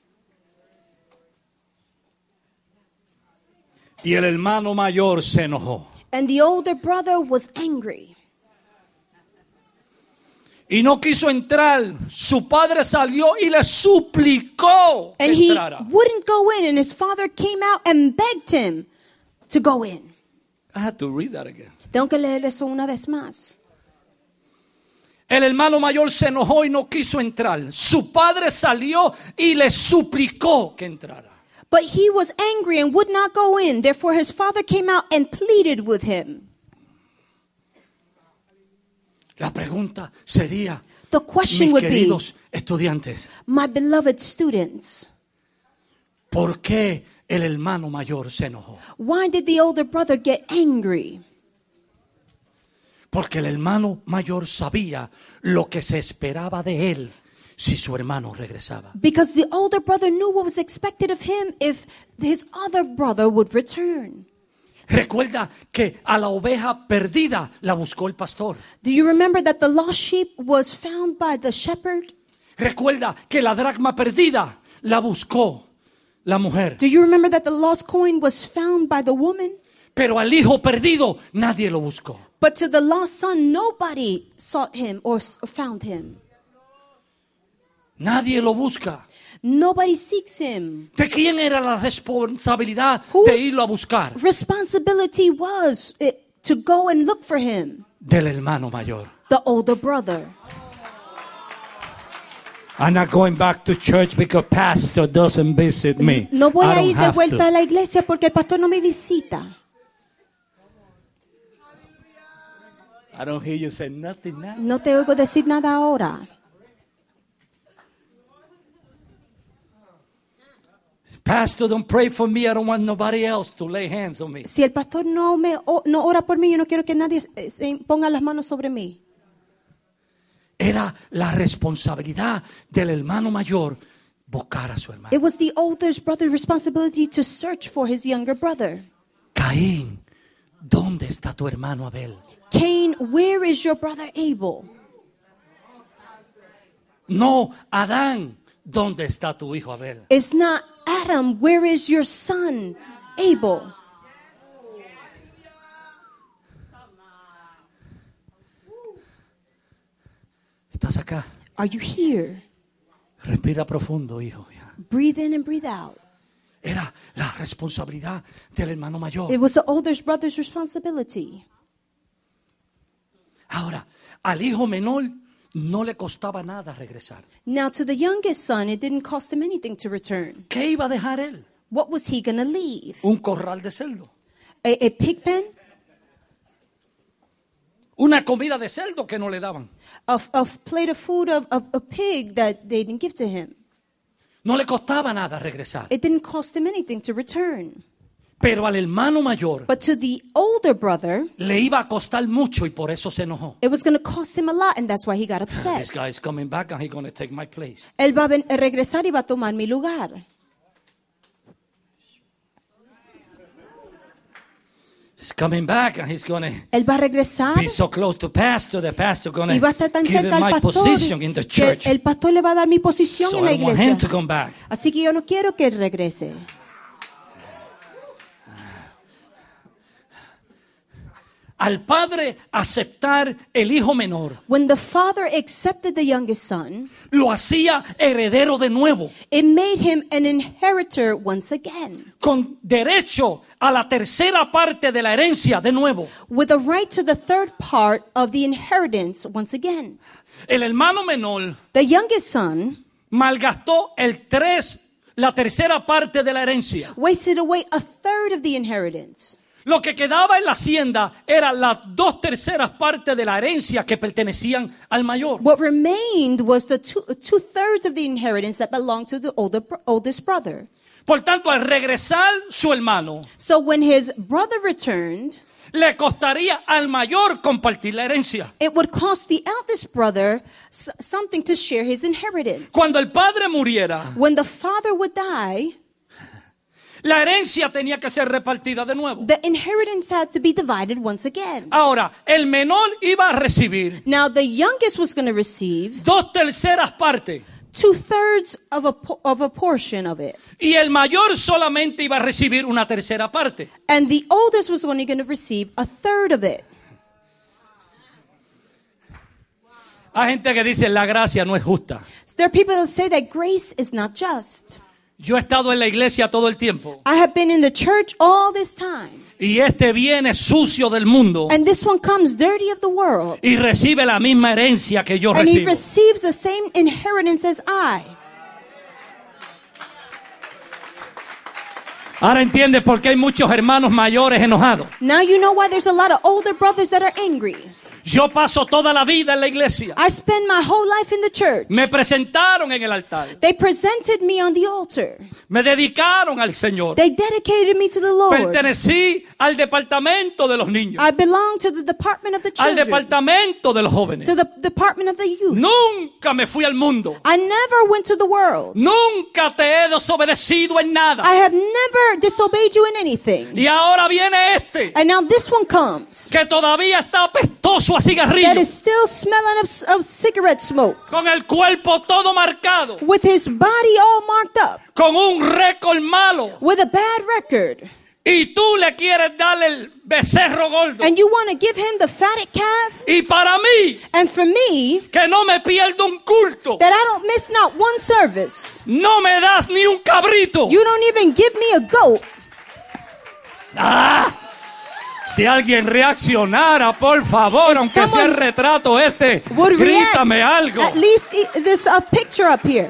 Y el hermano mayor se enojó. And the older brother was angry. Y no quiso entrar. Su padre salió y le suplicó que And he entrara. wouldn't go in. And his father came out and begged him to go in. I had to read that again. Tengo que leer eso una vez más. El hermano mayor se enojó y no quiso entrar. Su padre salió y le suplicó que entrara. But he was angry and would not go in. Therefore his father came out and pleaded with him. La pregunta sería, The question mis would be, queridos estudiantes, my beloved students, ¿por qué el hermano mayor se enojó? why did the older brother get angry? Porque el hermano mayor sabía lo que se esperaba de él si su hermano regresaba. Because the older brother knew what was expected of him if his other brother would return. Recuerda que a la oveja perdida la buscó el pastor. Do you remember that the lost sheep was found by the shepherd? Recuerda que la dracma perdida la buscó la mujer. Do you remember that the lost coin was found by the woman? Pero al hijo perdido nadie lo buscó. But to the lost son, nobody sought him or found him. Nadie lo busca. Nobody seeks him. ¿De quién era la responsabilidad Whose de irlo a buscar? responsibility was it to go and look for him? Del hermano mayor. The older brother. I'm not going back to church because pastor doesn't visit me. No voy I a don't ir de have vuelta to. a la iglesia porque el pastor no me visita. I don't hear you say nothing now. No te oigo decir nada ahora. Pastor, don't pray for me. I don't want nobody else to lay hands on me. Si el pastor no ora por mí, yo no quiero que nadie se ponga las manos sobre mí. Era la responsabilidad del hermano mayor buscar a su hermano. It was the older brother's responsibility to search for his younger brother. Caín, ¿dónde está tu hermano Abel? Cain, where is your brother Abel? No, Adán, ¿dónde está tu hijo Abel? It's not Adam, where is your son Abel? ¿Estás acá? Are you here? Respira profundo, hijo. Breathe in and breathe out. Era la responsabilidad del hermano mayor. It was the older brother's responsibility. Ahora, al hijo menor no le costaba nada regresar. Now, to the youngest son, it didn't cost him anything to return. ¿Qué iba a dejar él? What was he going to leave? Un corral de cerdo. A pig pen? Una comida de cerdo que no le daban. A plate of food of a pig that they didn't give to him. No le costaba nada regresar. It didn't cost him anything to return. Pero al hermano mayor But to the older brother, le iba a costar mucho y por eso se enojó. it was going to cost him a lot, and that's why he got This upset. guy is coming back and he's going to take my place. Él va a regresar y va a tomar mi lugar. He's coming back and he's going to Él va a regresar be so close to pastor. The pastor going y va a estar to tan give cerca him al my pastor position in the que church. el pastor le va a dar mi posición So en la I don't want him iglesia. to come back. Así que yo no quiero que él regrese. Al padre aceptar el hijo menor, When the father accepted the youngest son, lo hacía heredero de nuevo, it made him an inheritor once again, con derecho a la tercera parte de la herencia de nuevo. with a right to the third part of the inheritance once again. El hermano menor The youngest son malgastó la tercera parte de la herencia. wasted away a third of the inheritance. Lo que quedaba en la hacienda eran las 2/3 partes de la herencia que pertenecían al mayor. What remained was the two-thirds of the inheritance that belonged to the oldest brother. Por tanto, al regresar su hermano, So when his brother returned, le costaría al mayor compartir la herencia. it would cost the eldest brother something to share his inheritance. Cuando el padre muriera, When the father would die, la herencia tenía que ser repartida de nuevo. the inheritance had to be divided once again. Ahora, el menor iba a recibir Now the youngest was going to receive 2/3 partes two-thirds of a portion of it. y el mayor solamente iba a recibir 1/3 parte. And the oldest was only going to receive a third of it. Hay gente que dice la gracia no es justa. So there are people that say that grace is not just. Yo he estado en la iglesia todo el tiempo I have been in the church all this time. y este viene sucio del mundo And this one comes dirty of the world. y recibe la misma herencia que yo And he recibo. receives the same inheritance as I. Ahora entiendes por qué hay muchos hermanos mayores enojados. Now you know why there's a lot of older brothers that are angry. Yo paso toda la vida en la iglesia. I spend my whole life in the church. Me presentaron en el altar. They presented me on the altar. Me dedicaron al Señor. They dedicated me to the Lord. Pertenecí al departamento de los niños. I belong to the department of the Al children. departamento de los jóvenes. To the department of the youth. Nunca me fui al mundo. I never went to the world. Nunca te he desobedecido en nada. I have never disobeyed you in anything. Y ahora viene este, And now this one comes que todavía está apestoso a that cigarrillo, is still smelling of cigarette smoke, con el cuerpo todo marcado, with his body all marked up, con un récord malo. with a bad record. Y tú le quieres dar el becerro gordo. And you want to give him the fatted calf? Y para mí, And for me, que no me pierdo un culto, that I don't miss not one service. no me das ni un cabrito. You don't even give me a goat. ¡Ah! Si alguien reaccionara, por favor, If aunque sea el someone retrato would react, grítame algo. at least there's a picture up here.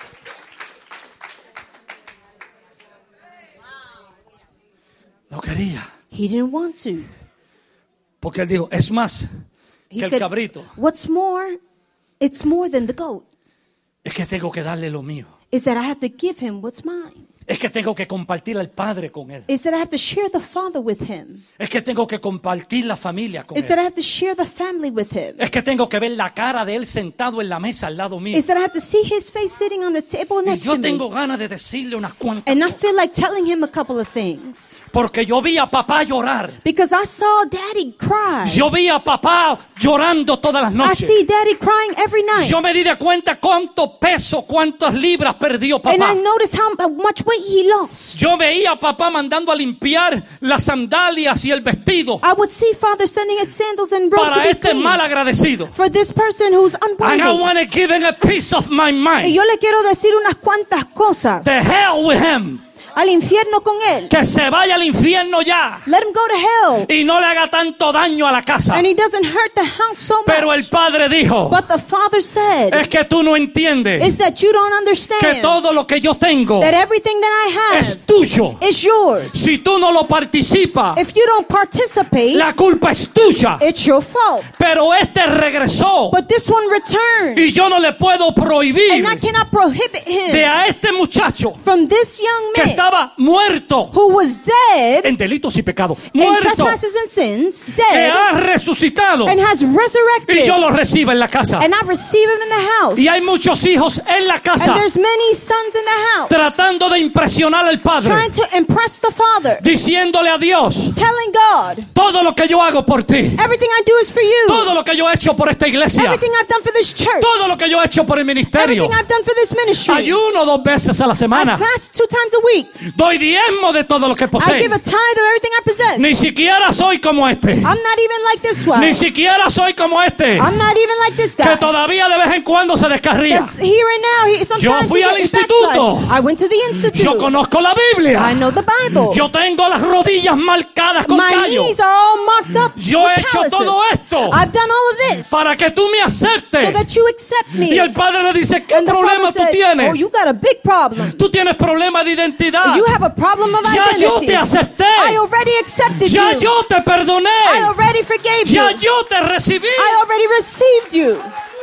No quería, He didn't want to. porque él dijo, es más He que el said, cabrito, what's more, it's more than the goat. es que tengo que darle lo mío. Is that I have to give him what's mine. Es que tengo que compartir al Padre con él. Is that I have to share the Father with him. Es que tengo que compartir la familia con Is that él. I have to share the family with him. Es que tengo que ver la cara de él sentado en la mesa al lado mío. Is that I have to see his face sitting on the table Y next yo to me. tengo ganas de decirle unas cuantas And I cosas. feel like telling him a couple of things. Porque yo vi a papá llorar. Because I saw Daddy cry. Yo vi a papá llorando todas las I noches. see Daddy crying every night. Yo me di de cuenta cuánto peso, cuántas libras perdió And I papá. noticed how much weight he lost. Yo veía a papá mandando a limpiar las sandalias y el vestido I would see Father sending his sandals and robe to para be este clean mal agradecido. for this person who's And I unworthy. want to give him a piece of my Y mind. yo le quiero decir unas cuantas cosas. The hell with him. Al infierno con él. Que se vaya al infierno ya. Let him go to hell. Y no le haga tanto daño a la casa. And he doesn't hurt the house so Pero el much. padre dijo, But the Father said, es que tú no entiendes is that you don't que understand todo lo que yo tengo that everything that I have es tuyo. is yours. Si tú no lo participas, If you don't participate, la culpa es tuya. it's your fault. Pero este regresó But this one returned. y yo no le puedo prohibir And I cannot prohibit de him a este muchacho from this young que man estaba muerto who was dead en delitos y pecados, in muerto, trespasses and sins, que dead, ha resucitado and has y resurrected. yo lo recibo en la casa. And I receive him in the house. Y hay muchos hijos en la casa And there's many sons in the house tratando de impresionar al Padre, trying to impress the Father, diciéndole a Dios, telling God, todo lo que yo hago por ti, everything I do is for you. todo lo que yo he hecho por esta iglesia, Everything I've done for this church. todo lo que yo he hecho por el ministerio. Everything I've done for this ministry. Ayuno 2 veces a la I semana, fast 2 times a week. doy diezmo de todo lo que I poseo. give a tithe of everything I possess. Ni siquiera soy como este, I'm not even like this one. ni siquiera soy como este, I'm not even like this que guy. todavía de vez en cuando se descarría. That's here and now. Sometimes fui he al gets instituto. backslide. I went to the institute. Yo conozco la Biblia. I know the Bible. Yo tengo las rodillas marcadas con My callo knees are all marked up Yo with he hecho calluses. todo esto I've done all of this para que tú me so aceptes. that you accept me. Y el Padre le dice, ¿qué And the problema Father tú said, tienes? oh, you got a big problem. Tú tienes problema de identidad. You have a problem of Ya yo identity. te acepté. I already accepted Ya you. yo te perdoné. I already forgave you. Ya yo te recibí. I already received you.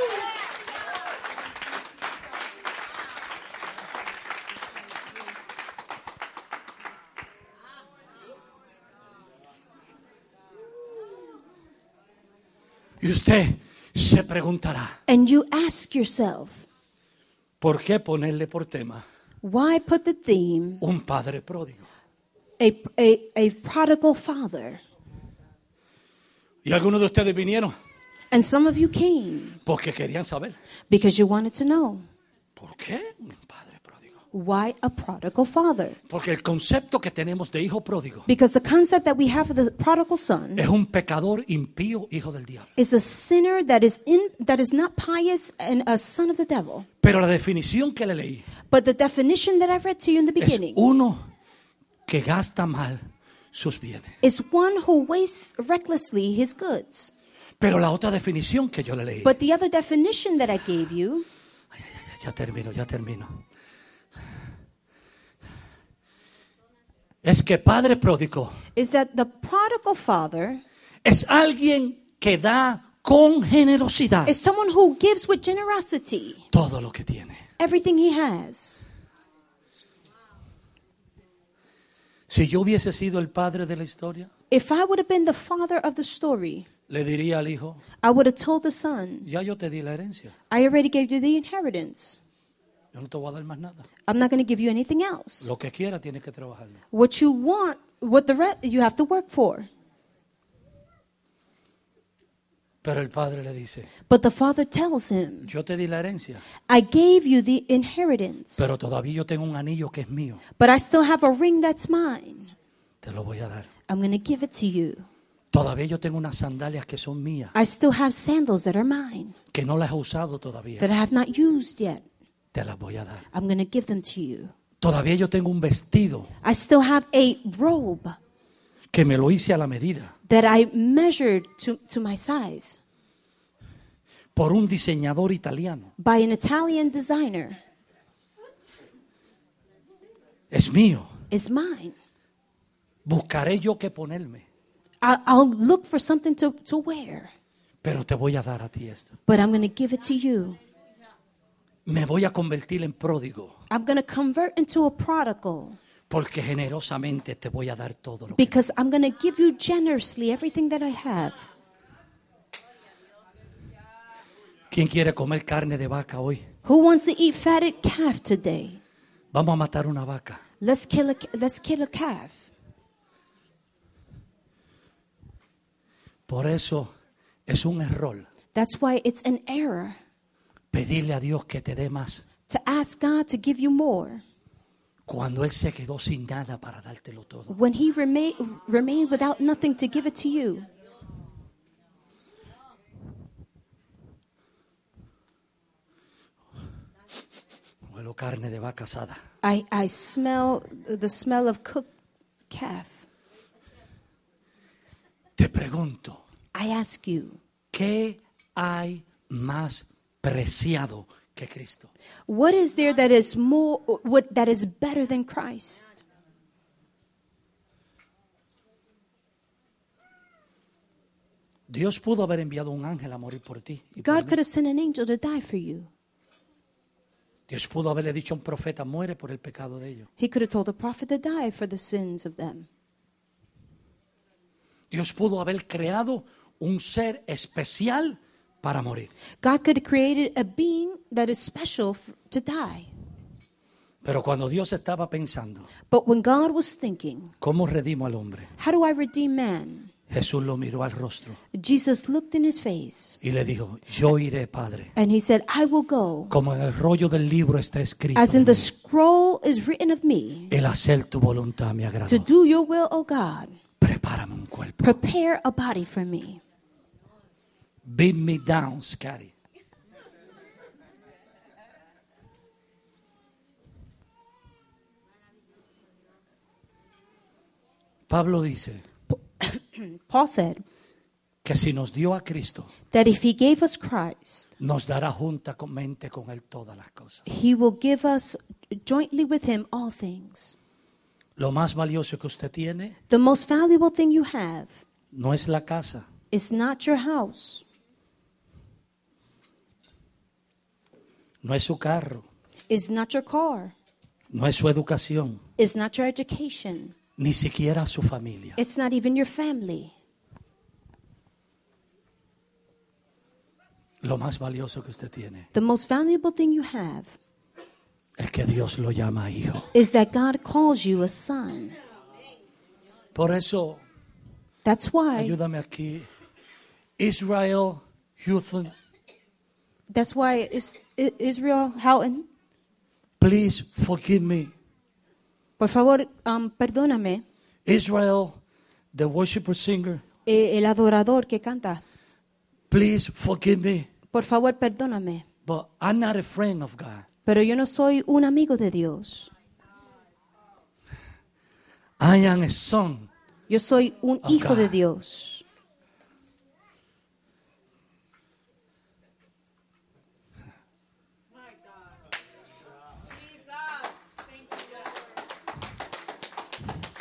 Y usted se preguntará, And you ask yourself, ¿por qué ponerle por tema why put the theme, un padre pródigo? a prodigal father? Y algunos de ustedes vinieron And some of you came porque querían saber, because you wanted to know, ¿por qué un padre pródigo? why a prodigal father? Porque el concepto que tenemos de hijo pródigo Because the concept that we have of the prodigal son es un pecador impío, hijo del diablo. is a sinner that is not pious and a son of the devil. Pero la definición que le leí But the definition that I read to you in the es beginning uno que gasta mal sus bienes. is one who wastes recklessly his goods. Pero la otra definición que yo le leí, But the other definition that I gave you, ya termino. Es que padre pródigo is that the prodigal father es alguien que da con generosidad is someone who gives with generosity todo lo que tiene. everything he has. Si yo hubiese sido el padre de la historia, If I would have been the father of the story, le diría al hijo, I would have told the son, ya yo te di la herencia, I already gave you the inheritance. yo no te voy a dar más nada. I'm not going to give you anything else. Lo que quiera tienes que trabajarlo. What you want, what the rest you have to work for. Pero el padre le dice, But the father tells him, yo te di la herencia, I gave you the inheritance, pero todavía yo tengo un anillo que es mío, but I still have a ring that's mine. te lo voy a dar. I'm going to give it to you. Todavía yo tengo unas sandalias que son mías, I still have sandals that are mine, que no las he usado todavía, that I have not used yet. te las voy a dar. I'm going to give them to you. Todavía yo tengo un vestido I still have a robe que me lo hice a la medida that I measured to my size por un diseñador italiano. by an Italian designer. Es mío. It's mine. Buscaré yo qué ponerme, I'll look for something to wear, pero te voy a dar a ti esto. but I'm going to give it to you. Me voy a convertir en pródigo, I'm going to convert into a prodigal porque generosamente te voy a dar todo lo que because I'm going to give you generously everything that I have. ¿Quién quiere comer carne de vaca hoy? Who wants to eat fatted calf today? Vamos a matar una vaca. Let's kill a calf. Por eso es un error That's why it's an error pedirle a Dios que te dé más to ask God to give you more cuando Él se quedó sin nada para dártelo todo. when he remained without nothing to give it to you. Huelo carne de vaca asada. I smell the smell of cooked calf. Te pregunto, I ask you, ¿qué hay más preciado que Cristo? what is there that is that is better than Christ? Dios pudo haber enviado un ángel a morir por ti. Y por God mí. could have sent an angel to die for you. Dios pudo haberle dicho a un profeta, muere por el pecado de ellos. He could have told a prophet to die for the sins of them. Dios pudo haber creado un ser especial para morir. God could have created a being that is special to die. Pero cuando Dios estaba pensando, But when God was thinking, ¿cómo redimo al hombre? how do I redeem man? Jesús lo miró al rostro Jesus looked in his face y le dijo, yo iré, Padre, and he said, I will go. como en el rollo del libro está escrito, As in de the mí. scroll is written of me, El hacer tu voluntad me agradó. to do your will, O God. Prepárame un cuerpo. Prepare a body for me. Beat me down, Scotty. Pablo dice Paul said que si nos dio a Cristo, that if he gave us Christ, nos dará juntamente con Él todas las cosas. he will give us jointly with him all things. Lo más valioso que usted tiene The most valuable thing you have no es la casa, is not your house, no es su carro, is not your car, no es su educación, is not your education, ni siquiera su familia. it's not even your family. Lo más valioso que usted tiene The most valuable thing you have es que Dios lo llama hijo. is that God calls you a son. Por eso, That's why ayúdame aquí, Israel Houston, Israel Houghton, please forgive me. por favor, perdóname, Israel, the worshiper singer, el adorador que canta, please forgive me. por favor, perdóname. But I'm not a friend of God. Pero yo no soy un amigo de Dios. I am a son. Yo soy un of hijo de God. Dios.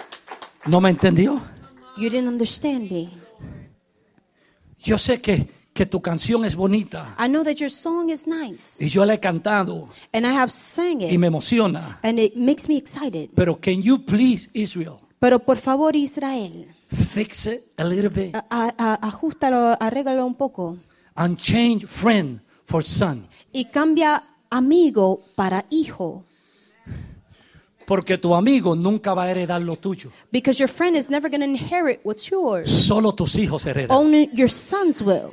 ¿No me entendió? You didn't understand me. Yo sé que que tu canción es bonita I know that your song is nice, y yo la he cantado and I have sang y it, me emociona. and it makes me excited. Pero can you please, Israel, Pero por favor, Israel, fix it a little bit ajustalo, arréglalo un poco and change friend for son? y cambia amigo para hijo, Porque tu amigo nunca va a heredar lo tuyo. because your friend is never going to inherit what's yours. Solo tus hijos heredan. Only your sons will.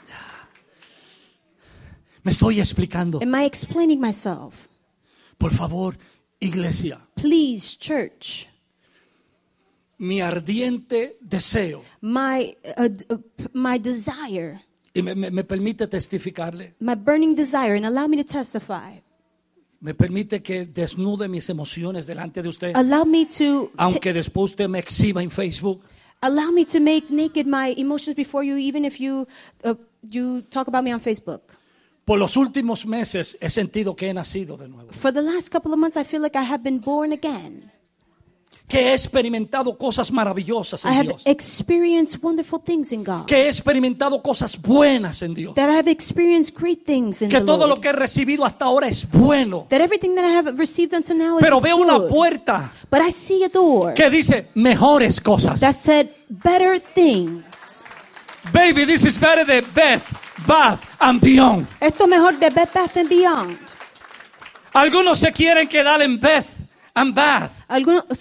Me estoy explicando. Am I explaining myself? Por favor, iglesia, Please, church. mi ardiente deseo, My desire, y me permite testificarle, my burning desire, and allow me to testify. me permite que desnude mis emociones delante de usted, Allow me to aunque después usted me exhiba en Facebook. allow me to make naked my emotions before you, even if you talk about me on Facebook. Por los últimos meses he sentido que he nacido de nuevo, For the last couple of months, I feel like I have been born again. que he experimentado cosas maravillosas I en have Dios, experienced wonderful things in God. que he experimentado cosas buenas en Dios, That I have experienced great things in que the todo lo Lord. que he recibido hasta ahora es bueno. That everything that I have received until now is Pero veo una good. puerta But I see a door que dice mejores cosas. that said better things. Baby, this is better than Beth, Bath and Beyond. Esto mejor de Bed Bath & Beyond. Algunos se quieren quedar en Beth and Bath. Algunos